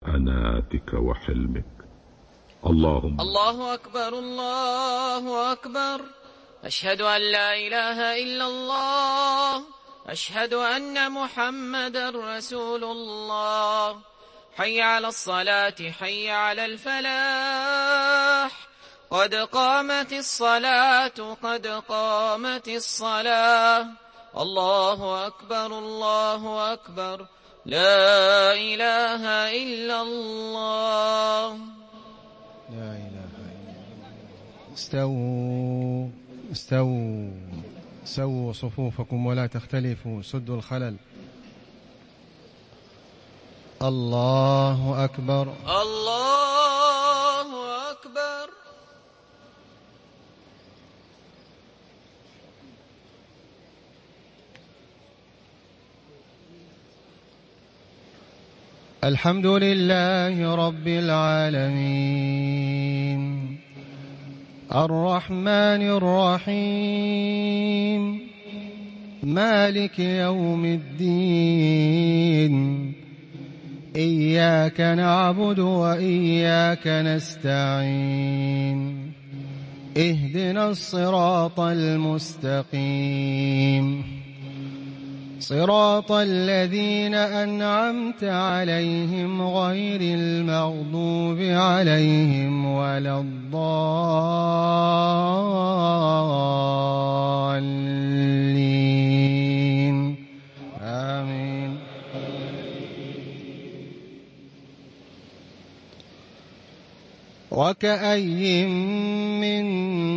عناتك وحلمك. اللهم الله أكبر الله أكبر، أشهد أن لا إله إلا الله، أشهد أن محمدا رسول الله. حي على الصلاة حي على الفلاح، قد قامت الصلاة قد قامت الصلاة. الله أكبر الله أكبر، لا إله إلا الله. لا إله إلا الله. استووا استووا سووا صفوفكم ولا تختلفوا، سدوا الخلل. الله أكبر الله أكبر. الحمد لله رب العالمين، الرحمن الرحيم، مالك يوم الدين. إياك نعبد وإياك نستعين، اهدنا الصراط المستقيم، صراط الذين أنعمت عليهم غير المغضوب عليهم ولا الضالين. آمين. وكأي من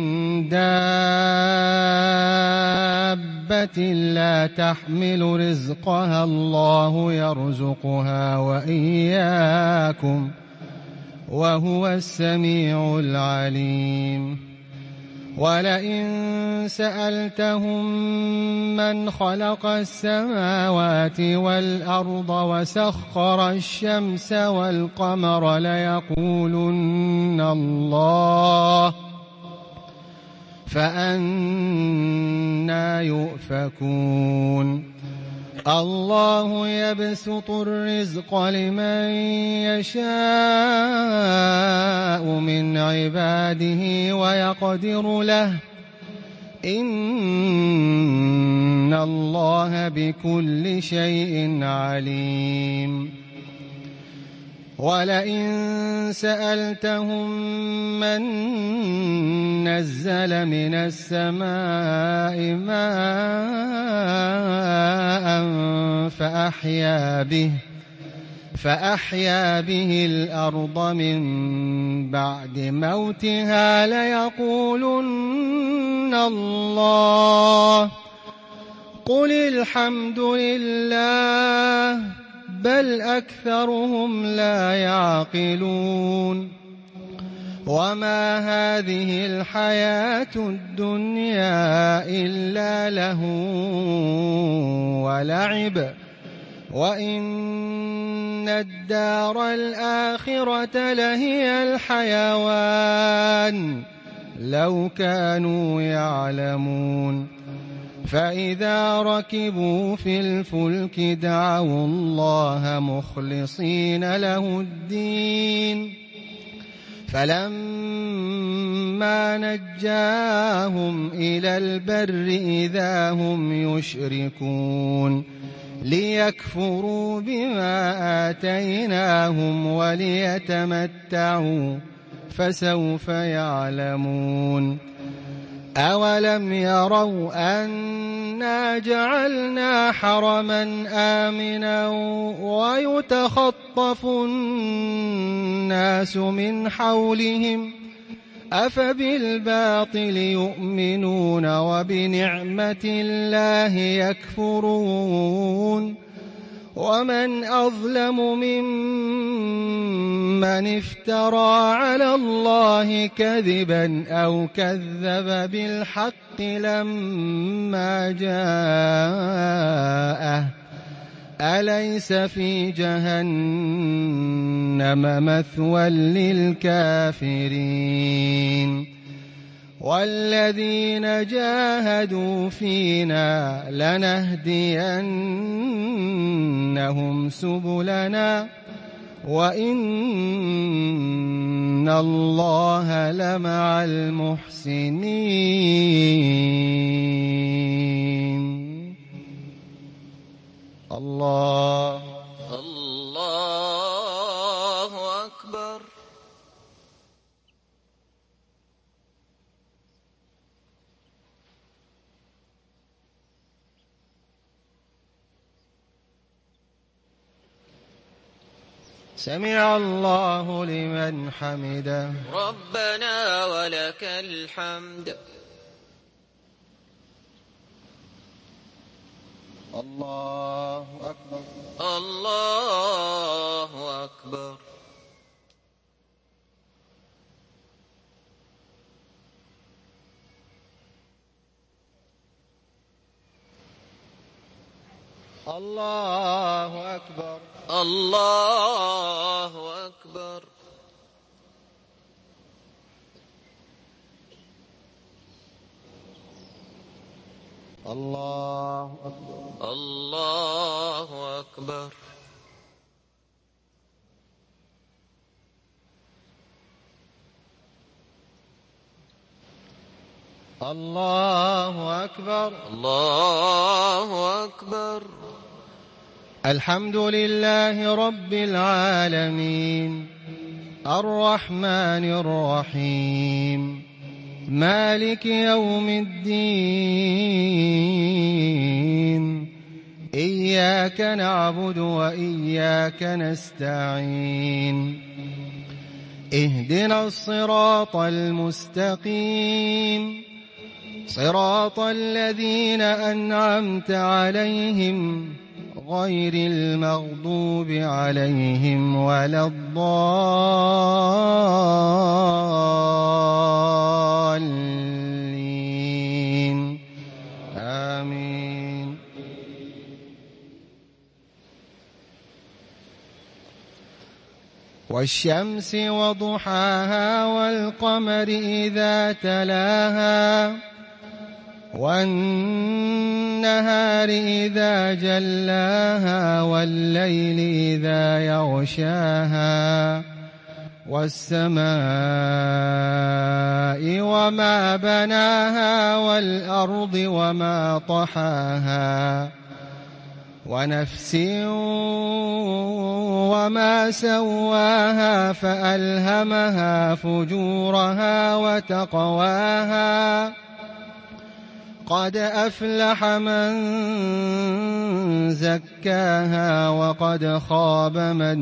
دابة لا تحمل رزقها الله يرزقها وإياكم، وهو السميع العليم. ولئن سألتهم من خلق السماوات والأرض وسخر الشمس والقمر ليقولن الله، فأنى يؤفكون. الله يبسط الرزق لمن يشاء من عباده ويقدر له، إن الله بكل شيء عليم. ولئن سألتهم من نزل من السماء ماء فأحيا به الأرض من بعد موتها ليقولن الله، قل الحمد لله، بل أكثرهم لا يعقلون. وما هذه الحياة الدنيا إلا لهو ولعب، وإن الدار الآخرة لهي الحيوان لو كانوا يعلمون. فإذا ركبوا في الفلك دعوا الله مخلصين له الدين، فلما نجاهم إلى البر إذا هم يشركون، ليكفروا بما آتيناهم وليتمتعوا فسوف يعلمون. أولم يروا أنا جعلنا حرما آمنا ويتخطف الناس من حولهم، أفبالباطل يؤمنون وبنعمة الله يكفرون. ومن أظلم ممن افترى على الله كذبا أو كذب بالحق لما جاءه، أليس في جهنم مثوى للكافرين. والذين جاهدوا فينا لنهدينهم سبلنا وإن الله لمع المحسنين. الله أكبر. سمع الله لمن حمده. ربنا ولك الحمد. الله أكبر. الله أكبر. الله أكبر. الله أكبر. الله أكبر. الله أكبر. الله أكبر. الله أكبر. الحمد لله رب العالمين الرحمن الرحيم مالك يوم الدين إياك نعبد وإياك نستعين اهدنا الصراط المستقيم صراط الذين أنعمت عليهم غير المغضوب عليهم ولا الضالين آمين. والشمس وضحاها والقمر إذا تلاها والنهار إذا جلاها والليل إذا يغشاها والسماء وما بناها والأرض وما طحاها ونفس وما سواها فألهمها فجورها وتقواها قد أفلح من زكاها وقد خاب من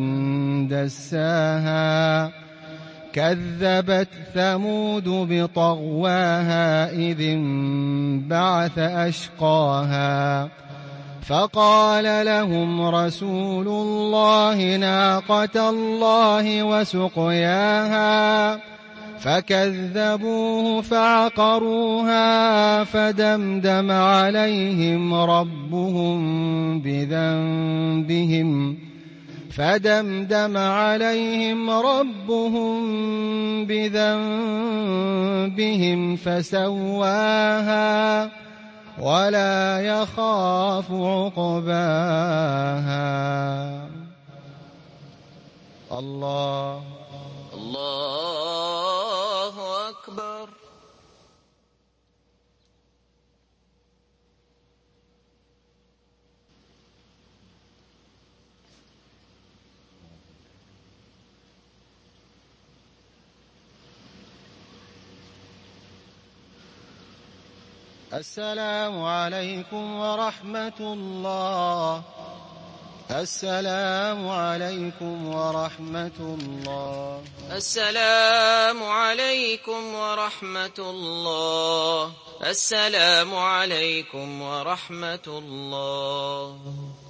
دساها كذبت ثمود بطغواها إذ انبعث أشقاها فقال لهم رسول الله ناقة الله وسقياها فكذبوه فعقروها فدمدم عليهم ربهم بذنبهم فسواها ولا يخاف عقباها. الله أكبر. السلام عليكم ورحمة الله. السلام عليكم ورحمة الله. السلام عليكم ورحمة الله. السلام عليكم ورحمة الله.